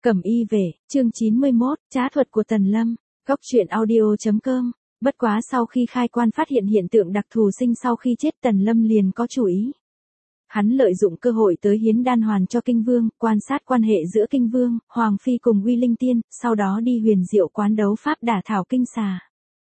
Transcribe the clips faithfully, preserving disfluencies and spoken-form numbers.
Cẩm y về, chương chín mươi mốt, trá thuật của Tần Lâm, góc truyện audio chấm com. Bất quá sau khi khai quan phát hiện hiện tượng đặc thù sinh sau khi chết, Tần Lâm liền có chủ ý. Hắn lợi dụng cơ hội tới hiến đan hoàn cho Kinh Vương, quan sát quan hệ giữa Kinh Vương, Hoàng Phi cùng Uy Linh Tiên, sau đó đi huyền diệu quán đấu pháp đả thảo kinh xà.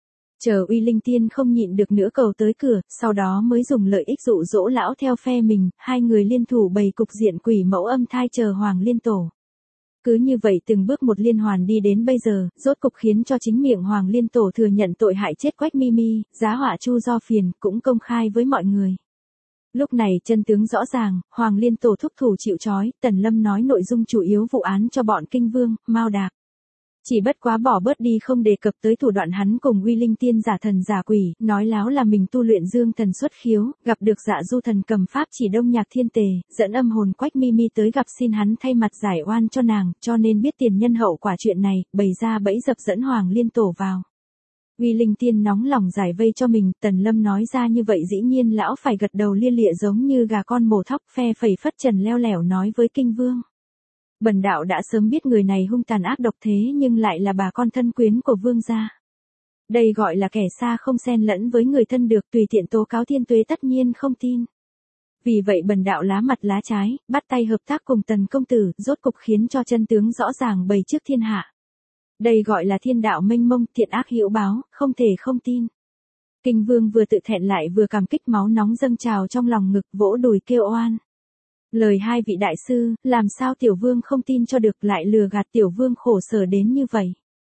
Chờ Uy Linh Tiên không nhịn được nữa cầu tới cửa, sau đó mới dùng lợi ích dụ dỗ lão theo phe mình, hai người liên thủ bày cục diện quỷ mẫu âm thai chờ Hoàng Liên Tổ. Cứ như vậy từng bước một liên hoàn đi đến bây giờ, rốt cục khiến cho chính miệng Hoàng Liên Tổ thừa nhận tội hại chết Quách Mi Mi, giá họa Chu Do Phiền, cũng công khai với mọi người. Lúc này chân tướng rõ ràng, Hoàng Liên Tổ thúc thủ chịu trói, Tần Lâm nói nội dung chủ yếu vụ án cho bọn Kinh Vương, Mao Đạc. Chỉ bất quá bỏ bớt đi không đề cập tới thủ đoạn hắn cùng Uy Linh Tiên giả thần giả quỷ, nói láo là mình tu luyện dương thần xuất khiếu, gặp được Dạ Du thần cầm pháp chỉ đông nhạc thiên tề, dẫn âm hồn Quách Mi Mi tới gặp xin hắn thay mặt giải oan cho nàng, cho nên biết tiền nhân hậu quả chuyện này, bày ra bẫy dập dẫn Hoàng Liên Tổ vào. Uy Linh Tiên nóng lòng giải vây cho mình, Tần Lâm nói ra như vậy dĩ nhiên lão phải gật đầu lia lịa giống như gà con mổ thóc, phe phẩy phất trần leo lẻo nói với Kinh Vương. Bần đạo đã sớm biết người này hung tàn ác độc thế nhưng lại là bà con thân quyến của vương gia. Đây gọi là kẻ xa không xen lẫn với người thân được, tùy tiện tố cáo thiên tuế tất nhiên không tin. Vì vậy bần đạo lá mặt lá trái, bắt tay hợp tác cùng Tần công tử, rốt cục khiến cho chân tướng rõ ràng bày trước thiên hạ. Đây gọi là thiên đạo mênh mông, thiện ác hữu báo, không thể không tin. Kinh Vương vừa tự thẹn lại vừa cảm kích, máu nóng dâng trào trong lòng ngực, vỗ đùi kêu oan. Lời hai vị đại sư, làm sao tiểu vương không tin cho được, lại lừa gạt tiểu vương khổ sở đến như vậy.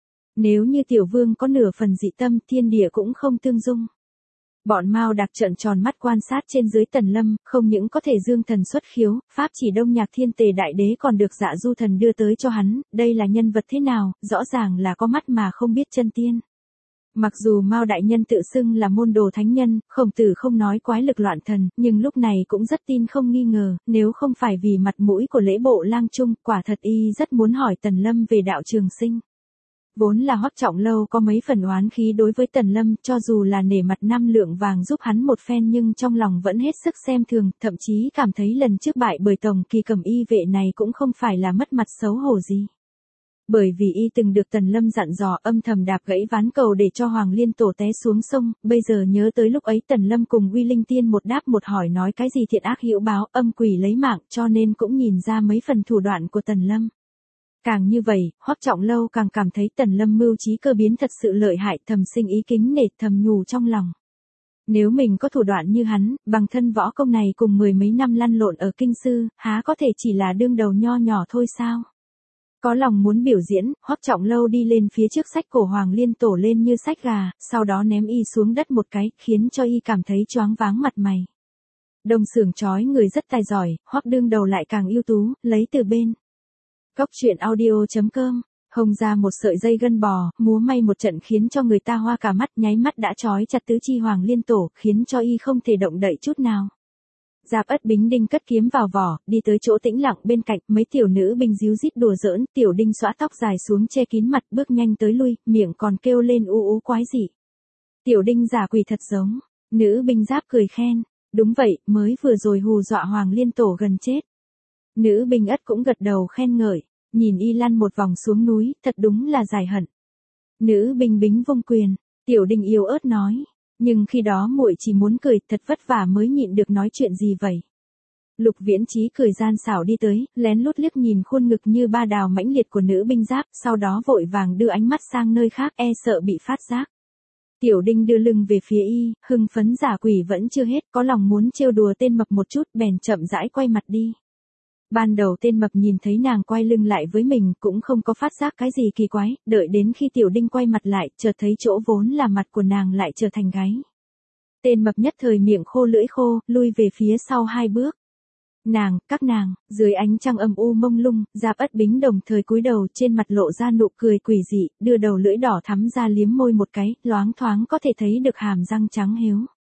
Nếu như tiểu vương có nửa phần dị tâm, thiên địa cũng không tương dung. Bọn Mao Đạc trợn tròn mắt quan sát trên dưới Tần Lâm, không những có thể dương thần xuất khiếu, pháp chỉ đông nhạc thiên tề đại đế còn được Dạ Du thần đưa tới cho hắn, đây là nhân vật thế nào, rõ ràng là có mắt mà không biết chân tiên. Mặc dù Mao đại nhân tự xưng là môn đồ thánh nhân, Khổng Tử không nói quái lực loạn thần, nhưng lúc này cũng rất tin không nghi ngờ, nếu không phải vì mặt mũi của lễ bộ lang trung, quả thật y rất muốn hỏi Tần Lâm về đạo trường sinh. Vốn là Hoắc Trọng Lâu có mấy phần oán khí đối với Tần Lâm, cho dù là nể mặt năm lượng vàng giúp hắn một phen nhưng trong lòng vẫn hết sức xem thường, thậm chí cảm thấy lần trước bại bởi tổng kỳ Cẩm y vệ này cũng không phải là mất mặt xấu hổ gì. Bởi vì y từng được Tần Lâm dặn dò âm thầm đạp gãy ván cầu để cho Hoàng Liên Tổ té xuống sông, bây giờ nhớ tới lúc ấy Tần Lâm cùng Uy Linh Tiên một đáp một hỏi nói cái gì thiện ác hữu báo, âm quỷ lấy mạng, cho nên cũng nhìn ra mấy phần thủ đoạn của Tần Lâm. Càng như vậy, Hoắc Trọng Lâu càng cảm thấy Tần Lâm mưu trí cơ biến thật sự lợi hại, thầm sinh ý kính nể, thầm nhủ trong lòng. Nếu mình có thủ đoạn như hắn, bằng thân võ công này cùng mười mấy năm lăn lộn ở kinh sư, há có thể chỉ là đương đầu nho nhỏ thôi sao? Có lòng muốn biểu diễn, Hoắc Trọng Lâu đi lên phía trước xách cổ Hoàng Liên Tổ lên như xách gà, sau đó ném y xuống đất một cái, khiến cho y cảm thấy choáng váng mặt mày. Đồng xưởng chói người rất tài giỏi, Hoắc đương đầu lại càng ưu tú, lấy từ bên. Góc truyện audio chấm com, hồng ra một sợi dây gân bò, múa may một trận khiến cho người ta hoa cả mắt, nháy mắt đã trói chặt tứ chi Hoàng Liên Tổ, khiến cho y không thể động đậy chút nào. Giáp Ất Bính Đinh cất kiếm vào vỏ, đi tới chỗ tĩnh lặng bên cạnh, mấy tiểu nữ binh díu dít đùa giỡn, Tiểu Đinh xõa tóc dài xuống che kín mặt, bước nhanh tới lui, miệng còn kêu lên u ú quái dị. Tiểu Đinh giả quỷ thật giống, nữ binh Giáp cười khen, đúng vậy, mới vừa rồi hù dọa Hoàng Liên Tổ gần chết. Nữ binh Ất cũng gật đầu khen ngợi, nhìn y lăn một vòng xuống núi, thật đúng là dài hận. Nữ binh Bính vung quyền, Tiểu Đinh yếu ớt nói. Nhưng khi đó muội chỉ muốn cười, thật vất vả mới nhịn được nói chuyện gì vậy. Lục Viễn Chí cười gian xảo đi tới, lén lút liếc nhìn khuôn ngực như ba đào mãnh liệt của nữ binh Giáp, sau đó vội vàng đưa ánh mắt sang nơi khác, e sợ bị phát giác. Tiểu Đinh đưa lưng về phía y, hưng phấn giả quỷ vẫn chưa hết, có lòng muốn trêu đùa tên mập một chút, bèn chậm rãi quay mặt đi. Ban đầu tên mập nhìn thấy nàng quay lưng lại với mình cũng không có phát giác cái gì kỳ quái, đợi đến khi Tiểu Đinh quay mặt lại, chợt thấy chỗ vốn là mặt của nàng lại trở thành gáy. Tên mập nhất thời miệng khô lưỡi khô, lui về phía sau hai bước. Nàng, các nàng, dưới ánh trăng âm u mông lung, Giáp Ất Bính đồng thời cúi đầu, trên mặt lộ ra nụ cười quỷ dị, đưa đầu lưỡi đỏ thắm ra liếm môi một cái, loáng thoáng có thể thấy được hàm răng trắng héo.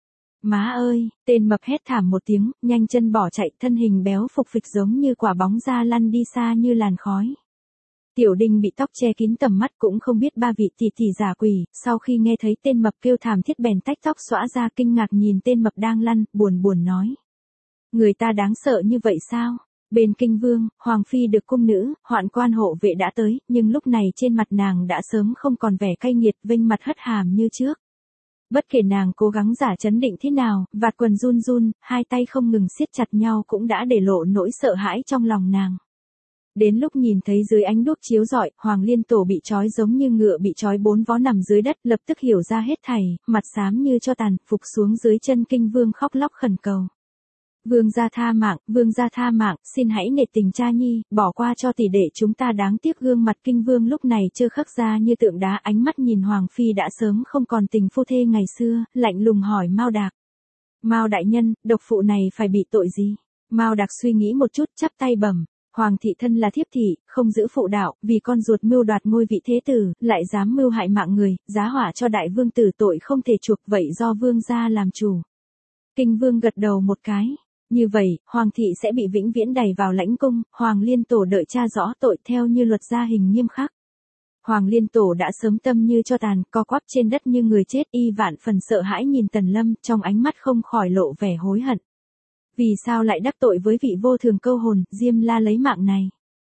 Má ơi, tên mập hét thảm một tiếng, nhanh chân bỏ chạy, thân hình béo phục phịch giống như quả bóng ra lăn đi xa như làn khói. Tiểu Đinh bị tóc che kín tầm mắt cũng không biết ba vị tỷ tỷ giả quỷ, sau khi nghe thấy tên mập kêu thảm thiết bèn tách tóc xõa ra, kinh ngạc nhìn tên mập đang lăn, buồn buồn nói. Người ta đáng sợ như vậy sao? Bên kinh vương, Hoàng Phi được cung nữ, hoạn quan hộ vệ đã tới, nhưng lúc này trên mặt nàng đã sớm không còn vẻ cay nghiệt vênh mặt hất hàm như trước. Bất kể nàng cố gắng giả trấn định thế nào, vạt quần run run, hai tay không ngừng siết chặt nhau cũng đã để lộ nỗi sợ hãi trong lòng nàng. Đến lúc nhìn thấy dưới ánh đuốc chiếu rọi, Hoàng Liên Tổ bị trói giống như ngựa bị trói bốn vó nằm dưới đất, lập tức hiểu ra hết thảy, mặt xám như cho tàn, phục xuống dưới chân kinh vương khóc lóc khẩn cầu. Vương gia tha mạng, vương gia tha mạng, xin hãy nể tình cha nhi, bỏ qua cho tỷ đệ chúng ta. Đáng tiếc gương mặt kinh vương lúc này chưa khắc ra như tượng đá, ánh mắt nhìn Hoàng Phi đã sớm không còn tình phu thê ngày xưa, lạnh lùng hỏi Mao Đạc. Mao đại nhân, độc phụ này phải bị tội gì? Mao Đạc suy nghĩ một chút, chắp tay bẩm. Hoàng thị thân là thiếp thị, không giữ phụ đạo, vì con ruột mưu đoạt ngôi vị thế tử, lại dám mưu hại mạng người, giá họa cho đại vương tử tội không thể chuộc, vậy do vương gia làm chủ. Kinh vương gật đầu một cái. Như vậy, Hoàng thị sẽ bị vĩnh viễn đày vào lãnh cung, Hoàng Liên Tổ đợi tra rõ tội theo như luật gia hình nghiêm khắc. Hoàng Liên Tổ đã sớm tâm như cho tàn, co quắp trên đất như người chết, y vạn phần sợ hãi nhìn Tần Lâm, trong ánh mắt không khỏi lộ vẻ hối hận. Vì sao lại đắc tội với vị vô thường câu hồn, Diêm La lấy mạng này?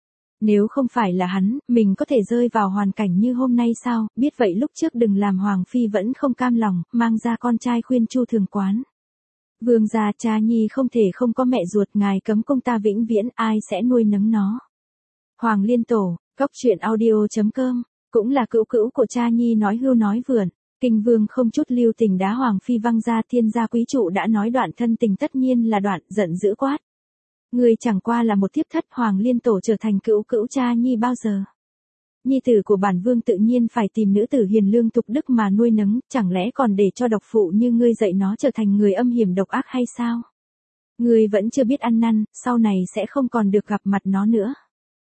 Nếu không phải là hắn, mình có thể rơi vào hoàn cảnh như hôm nay sao? Biết vậy lúc trước đừng làm Hoàng Phi vẫn không cam lòng, mang ra con trai khuyên Chu Thường Quán. Vương gia, cha nhi không thể không có mẹ ruột, ngài cấm cung ta vĩnh viễn, ai sẽ nuôi nấng nó? Hoàng Liên Tổ, góc truyện audio chấm com, cũng là cữu cữu của cha nhi nói hưu nói vượn. Kinh vương không chút lưu tình đá Hoàng Phi văng ra, thiên gia quý trụ đã nói đoạn thân tình tất nhiên là đoạn, giận dữ quát. Người chẳng qua là một thiếp thất, Hoàng Liên Tổ trở thành cữu cữu cha nhi bao giờ? Nhi tử của bản vương tự nhiên phải tìm nữ tử hiền lương tục đức mà nuôi nấng, chẳng lẽ còn để cho độc phụ như ngươi dạy nó trở thành người âm hiểm độc ác hay sao? Ngươi vẫn chưa biết ăn năn, sau này sẽ không còn được gặp mặt nó nữa.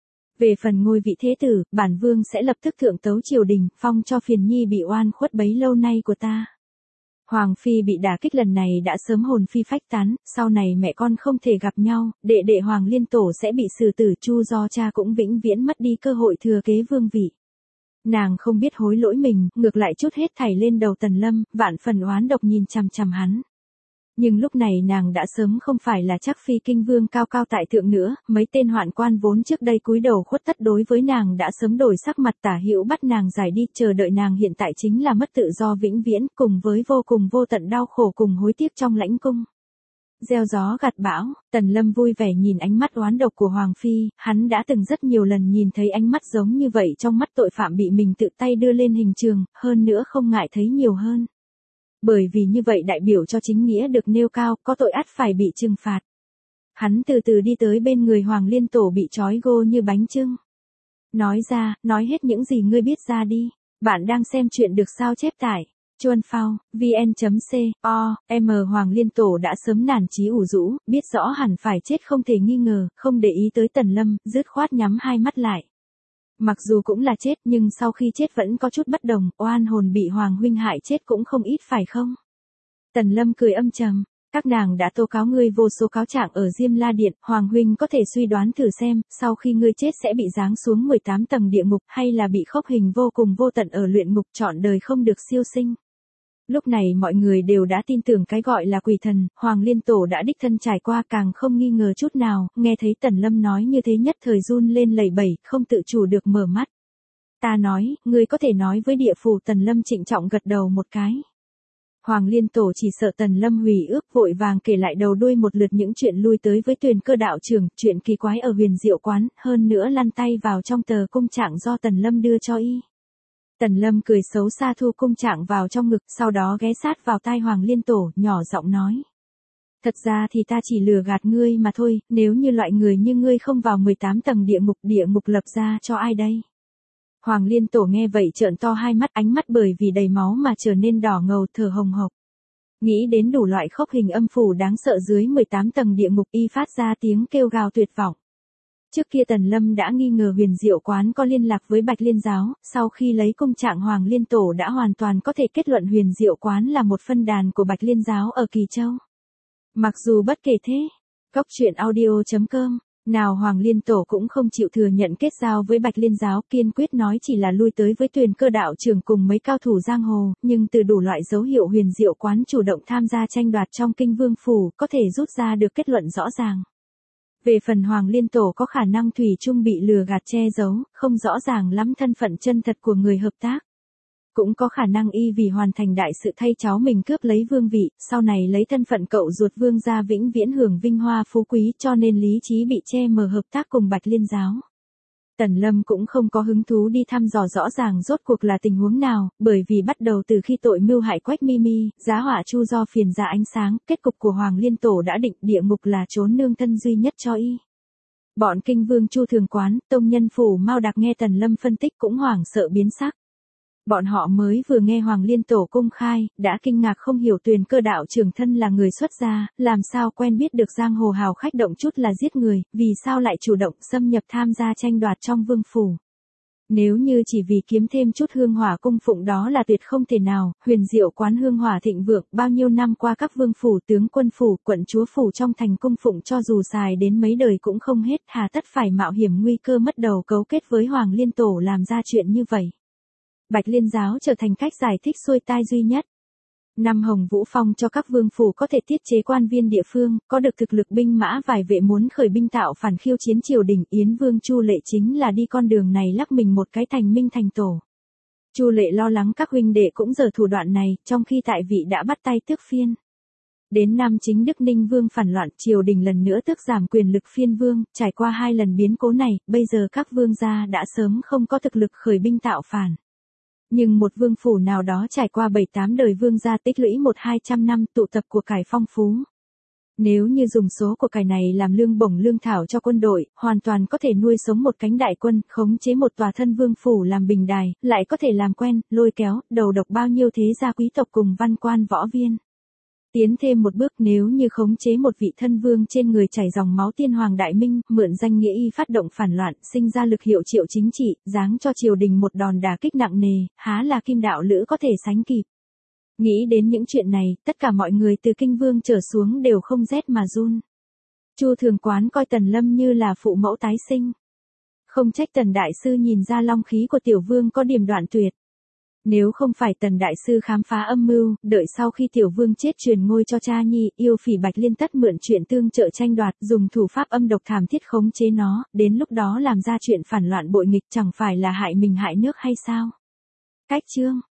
Về phần ngôi vị thế tử, bản vương sẽ lập tức thượng tấu triều đình, phong cho phiền nhi bị oan khuất bấy lâu nay của ta. Hoàng Phi bị đả kích lần này đã sớm hồn phi phách tán, sau này mẹ con không thể gặp nhau, đệ đệ Hoàng Liên Tổ sẽ bị xử tử, Chu do cha cũng vĩnh viễn mất đi cơ hội thừa kế vương vị. Nàng không biết hối lỗi mình, ngược lại trút hết thảy lên đầu Tần Lâm, vạn phần oán độc nhìn chằm chằm hắn. Nhưng lúc này nàng đã sớm không phải là chắc phi kinh vương cao cao tại thượng nữa, mấy tên hoạn quan vốn trước đây cúi đầu khuất tất đối với nàng đã sớm đổi sắc mặt, tả hữu bắt nàng giải đi, chờ đợi nàng hiện tại chính là mất tự do vĩnh viễn, cùng với vô cùng vô tận đau khổ cùng hối tiếc trong lãnh cung. Gieo gió gặt bão, Tần Lâm vui vẻ nhìn ánh mắt oán độc của Hoàng Phi, hắn đã từng rất nhiều lần nhìn thấy ánh mắt giống như vậy trong mắt tội phạm bị mình tự tay đưa lên hình trường, hơn nữa không ngại thấy nhiều hơn. Bởi vì như vậy đại biểu cho chính nghĩa được nêu cao, có tội ắt phải bị trừng phạt. Hắn từ từ đi tới bên người Hoàng Liên Tổ bị trói gô như bánh chưng. Nói ra, nói hết những gì ngươi biết ra đi. Bạn đang xem chuyện được sao chép tải. Chuan Phao, vn chấm co, m Hoàng Liên Tổ đã sớm nản chí ủ rũ, biết rõ hẳn phải chết không thể nghi ngờ, không để ý tới Tần Lâm, dứt khoát nhắm hai mắt lại. Mặc dù cũng là chết nhưng sau khi chết vẫn có chút bất đồng, oan hồn bị Hoàng huynh hại chết cũng không ít phải không? Tần Lâm cười âm trầm, các nàng đã tố cáo ngươi vô số cáo trạng ở Diêm La Điện, Hoàng huynh có thể suy đoán thử xem, sau khi ngươi chết sẽ bị giáng xuống mười tám tầng địa ngục hay là bị khốc hình vô cùng vô tận ở luyện ngục, trọn đời không được siêu sinh. Lúc này mọi người đều đã tin tưởng cái gọi là quỷ thần, Hoàng Liên Tổ đã đích thân trải qua càng không nghi ngờ chút nào, nghe thấy Tần Lâm nói như thế nhất thời run lên lẩy bẩy, không tự chủ được mở mắt. Ta nói, ngươi có thể nói với địa phủ. Tần Lâm trịnh trọng gật đầu một cái. Hoàng Liên Tổ chỉ sợ Tần Lâm hủy ước, vội vàng kể lại đầu đuôi một lượt những chuyện lui tới với Tuyền Cơ đạo trưởng, chuyện kỳ quái ở Huyền Diệu Quán, hơn nữa lăn tay vào trong tờ cung trạng do Tần Lâm đưa cho y. Tần Lâm cười xấu xa thu cung trạng vào trong ngực, sau đó ghé sát vào tai Hoàng Liên Tổ, nhỏ giọng nói. Thật ra thì ta chỉ lừa gạt ngươi mà thôi, nếu như loại người như ngươi không vào mười tám tầng địa ngục, địa ngục lập ra cho ai đây? Hoàng Liên Tổ nghe vậy trợn to hai mắt, ánh mắt bởi vì đầy máu mà trở nên đỏ ngầu, thở hồng hộc. Nghĩ đến đủ loại khốc hình âm phủ đáng sợ dưới mười tám tầng địa ngục, y phát ra tiếng kêu gào tuyệt vọng. Trước kia Tần Lâm đã nghi ngờ Huyền Diệu Quán có liên lạc với Bạch Liên Giáo, sau khi lấy cung trạng Hoàng Liên Tổ đã hoàn toàn có thể kết luận Huyền Diệu Quán là một phân đàn của Bạch Liên Giáo ở Kỳ Châu. Mặc dù bất kể thế, góc truyện audio chấm com, nào Hoàng Liên Tổ cũng không chịu thừa nhận kết giao với Bạch Liên Giáo, kiên quyết nói chỉ là lui tới với Tuyền Cơ đạo trưởng cùng mấy cao thủ giang hồ, nhưng từ đủ loại dấu hiệu Huyền Diệu Quán chủ động tham gia tranh đoạt trong Kinh Vương phủ, có thể rút ra được kết luận rõ ràng. Về phần Hoàng Liên Tổ có khả năng thủy chung bị lừa gạt che giấu, không rõ ràng lắm thân phận chân thật của người hợp tác. Cũng có khả năng y vì hoàn thành đại sự thay cháu mình cướp lấy vương vị, sau này lấy thân phận cậu ruột vương gia vĩnh viễn hưởng vinh hoa phú quý cho nên lý trí bị che mờ hợp tác cùng Bạch Liên giáo. Tần Lâm cũng không có hứng thú đi thăm dò rõ ràng rốt cuộc là tình huống nào, bởi vì bắt đầu từ khi tội mưu hại Quách Mi Mi, giá họa chu do phiền ra ánh sáng, kết cục của Hoàng Liên Tổ đã định địa ngục là trốn nương thân duy nhất cho y. Bọn kinh vương Chu Thường Quán, tông nhân phủ Mao Đạc nghe Tần Lâm phân tích cũng hoảng sợ biến sắc. Bọn họ mới vừa nghe Hoàng Liên Tổ công khai, đã kinh ngạc không hiểu Tuyền Cơ đạo trưởng thân là người xuất gia, làm sao quen biết được giang hồ hào khách động chút là giết người, vì sao lại chủ động xâm nhập tham gia tranh đoạt trong vương phủ. Nếu như chỉ vì kiếm thêm chút hương hỏa cung phụng đó là tuyệt không thể nào, huyền diệu quán hương hỏa thịnh vượng, bao nhiêu năm qua các vương phủ, tướng quân phủ, quận chúa phủ trong thành cung phụng cho dù xài đến mấy đời cũng không hết, hà tất phải mạo hiểm nguy cơ mất đầu cấu kết với Hoàng Liên Tổ làm ra chuyện như vậy. Bạch Liên giáo trở thành cách giải thích xuôi tai duy nhất. Năm Hồng Vũ Phong cho các vương phủ có thể tiết chế quan viên địa phương, có được thực lực binh mã vài vệ muốn khởi binh tạo phản khiêu chiến triều đình, Yến Vương Chu Lệ chính là đi con đường này lắc mình một cái thành minh thành tổ. Chu Lệ lo lắng các huynh đệ cũng giở thủ đoạn này, trong khi tại vị đã bắt tay tước phiên. Đến năm chính Đức Ninh Vương phản loạn, triều đình lần nữa tước giảm quyền lực phiên vương, trải qua hai lần biến cố này, bây giờ các vương gia đã sớm không có thực lực khởi binh tạo phản. Nhưng một vương phủ nào đó trải qua bảy tám đời vương gia tích lũy một hai trăm năm tụ tập của cải phong phú. Nếu như dùng số của cải này làm lương bổng lương thảo cho quân đội, hoàn toàn có thể nuôi sống một cánh đại quân, khống chế một tòa thân vương phủ làm bình đài, lại có thể làm quen, lôi kéo, đầu độc bao nhiêu thế gia quý tộc cùng văn quan võ viên. Tiến thêm một bước nếu như khống chế một vị thân vương trên người chảy dòng máu tiên hoàng đại minh, mượn danh nghĩa y phát động phản loạn, sinh ra lực hiệu triệu chính trị, giáng cho triều đình một đòn đả kích nặng nề, há là Kim Đạo Lữ có thể sánh kịp. Nghĩ đến những chuyện này, tất cả mọi người từ kinh vương trở xuống đều không rét mà run. Chu Thường Quán coi Tần Lâm như là phụ mẫu tái sinh. Không trách Tần đại sư nhìn ra long khí của tiểu vương có điểm đoạn tuyệt. Nếu không phải Tần đại sư khám phá âm mưu, đợi sau khi tiểu vương chết truyền ngôi cho cha nhi, yêu phỉ Bạch Liên tất mượn chuyện tương trợ tranh đoạt, dùng thủ pháp âm độc thảm thiết khống chế nó, đến lúc đó làm ra chuyện phản loạn bội nghịch chẳng phải là hại mình hại nước hay sao? Cách chương